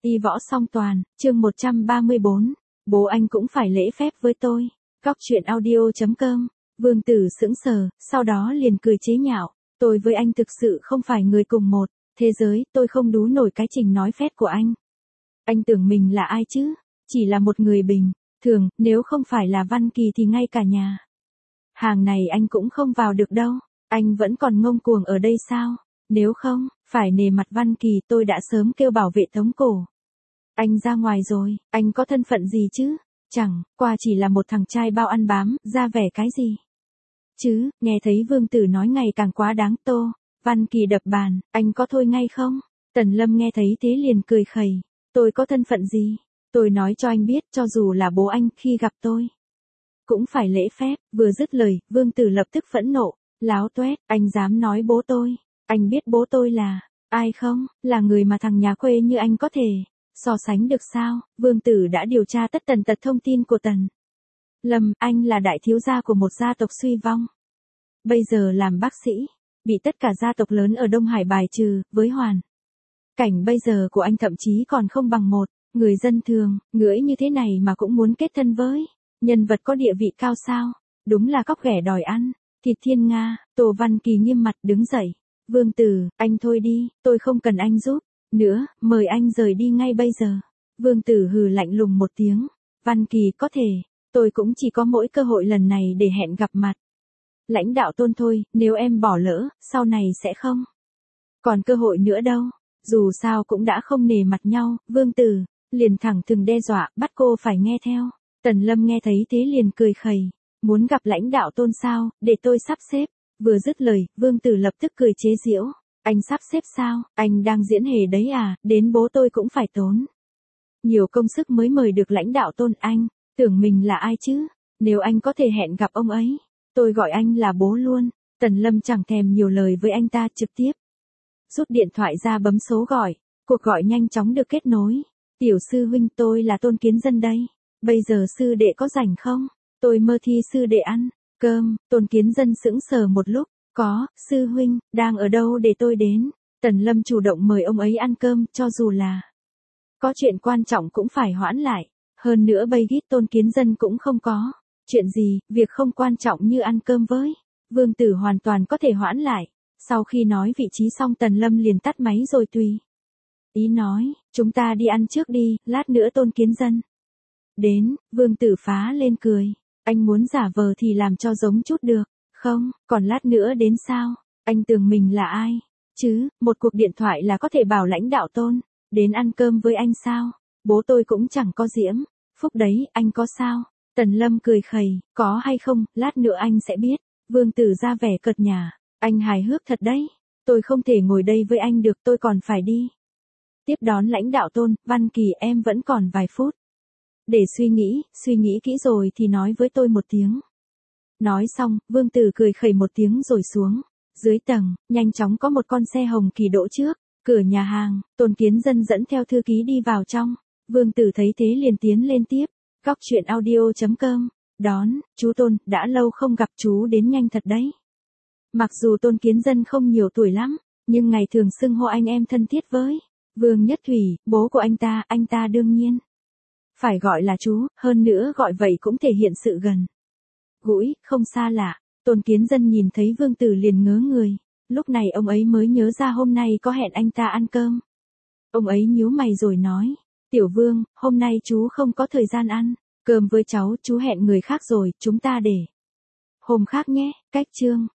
Y võ song toàn, chương 134. Bố anh cũng phải lễ phép với tôi. Góc chuyện audio.com. Vương Tử sững sờ, sau đó liền cười chế nhạo. Tôi với anh thực sự không phải người cùng một thế giới, tôi không đú nổi cái trình nói phét của anh. Anh tưởng mình là ai chứ? Chỉ là một người bình thường, nếu không phải là Văn Kỳ thì ngay cả nhà hàng này anh cũng không vào được đâu. Anh vẫn còn ngông cuồng ở đây sao? Nếu không, phải nề mặt Văn Kỳ tôi đã sớm kêu bảo vệ tống cổ. Anh ra ngoài rồi, anh có thân phận gì chứ? Chẳng qua chỉ là một thằng trai bao ăn bám, ra vẻ cái gì? Chứ, nghe thấy Vương Tử nói ngày càng quá đáng tô. Văn Kỳ đập bàn, anh có thôi ngay không? Tần Lâm nghe thấy thế liền cười khẩy. Tôi có thân phận gì? Tôi nói cho anh biết, cho dù là bố anh khi gặp tôi cũng phải lễ phép. Vừa dứt lời, Vương Tử lập tức phẫn nộ. Láo toét, anh dám nói bố tôi? Anh biết bố tôi là ai không? Là người mà thằng nhà quê như anh có thể so sánh được sao? Vương Tử đã điều tra tất tần tật thông tin của Tần Lâm. Anh là đại thiếu gia của một gia tộc suy vong. Bây giờ làm bác sĩ, bị tất cả gia tộc lớn ở Đông Hải bài trừ. Với hoàn cảnh bây giờ của anh thậm chí còn không bằng một người dân thường. Ngưỡi như thế này mà cũng muốn kết thân với nhân vật có địa vị cao sao? Đúng là cóc ghẻ đòi ăn thịt thiên nga. Tô Văn Kỳ nghiêm mặt đứng dậy. Vương Tử, anh thôi đi, tôi không cần anh giúp nữa, mời anh rời đi ngay bây giờ. Vương Tử hừ lạnh lùng một tiếng. Văn Kỳ, có thể tôi cũng chỉ có mỗi cơ hội lần này để hẹn gặp mặt lãnh đạo Tôn thôi, nếu em bỏ lỡ, sau này sẽ không còn cơ hội nữa đâu. Dù sao cũng đã không nề mặt nhau. Vương Tử liền thẳng thừng đe dọa, bắt cô phải nghe theo. Tần Lâm nghe thấy thế liền cười khẩy. Muốn gặp lãnh đạo Tôn sao? Để tôi sắp xếp. Vừa dứt lời, Vương Tử lập tức cười chế giễu. Anh sắp xếp sao? Anh đang diễn hề đấy à? Đến bố tôi cũng phải tốn nhiều công sức mới mời được lãnh đạo Tôn. Anh tưởng mình là ai chứ? Nếu anh có thể hẹn gặp ông ấy, tôi gọi anh là bố luôn. Tần Lâm chẳng thèm nhiều lời với anh ta, trực tiếp rút điện thoại ra bấm số gọi. Cuộc gọi nhanh chóng được kết nối. Tiểu sư huynh, tôi là Tôn Kiến Dân đây. Bây giờ sư đệ có rảnh không? Tôi mơ thi sư đệ ăn cơm. Tôn Kiến Dân sững sờ một lúc. Có, sư huynh, đang ở đâu để tôi đến? Tần Lâm chủ động mời ông ấy ăn cơm, cho dù là có chuyện quan trọng cũng phải hoãn lại. Hơn nữa bây gít Tôn Kiến Dân cũng không có chuyện gì, việc không quan trọng như ăn cơm với Vương Tử hoàn toàn có thể hoãn lại. Sau khi nói vị trí xong, Tần Lâm liền tắt máy rồi tùy ý nói, chúng ta đi ăn trước đi, lát nữa Tôn Kiến Dân đến. Vương Tử phá lên cười. Anh muốn giả vờ thì làm cho giống chút được không? Còn lát nữa đến sao? Anh tưởng mình là ai chứ? Một cuộc điện thoại là có thể bảo lãnh đạo Tôn đến ăn cơm với anh sao? Bố tôi cũng chẳng có diễm phúc đấy, anh có sao? Tần Lâm cười khẩy. Có hay không, lát nữa anh sẽ biết. Vương Tử ra vẻ cợt nhả. Anh hài hước thật đấy. Tôi không thể ngồi đây với anh được, tôi còn phải đi tiếp đón lãnh đạo Tôn. Văn Kỳ, em vẫn còn vài phút để suy nghĩ kỹ rồi thì nói với tôi một tiếng. Nói xong, Vương Tử cười khẩy một tiếng rồi xuống dưới tầng. Nhanh chóng có một con xe hồng kỳ đỗ trước cửa nhà hàng. Tôn Kiến Dân dẫn theo thư ký đi vào trong. Vương Tử thấy thế liền tiến lên tiếp. Góc chuyện audio.com. Đón, chú Tôn, đã lâu không gặp, chú đến nhanh thật đấy. Mặc dù Tôn Kiến Dân không nhiều tuổi lắm, nhưng ngày thường xưng hô anh em thân thiết với Vương Nhất Thủy, bố của anh ta đương nhiên phải gọi là chú, hơn nữa gọi vậy cũng thể hiện sự gần gũi, không xa lạ. Tôn Kiến Dân nhìn thấy Vương Tử liền ngớ người. Lúc này ông ấy mới nhớ ra hôm nay có hẹn anh ta ăn cơm. Ông ấy nhíu mày rồi nói, Tiểu Vương, hôm nay chú không có thời gian ăn cơm với cháu, chú hẹn người khác rồi, chúng ta để hôm khác nhé. Cách chương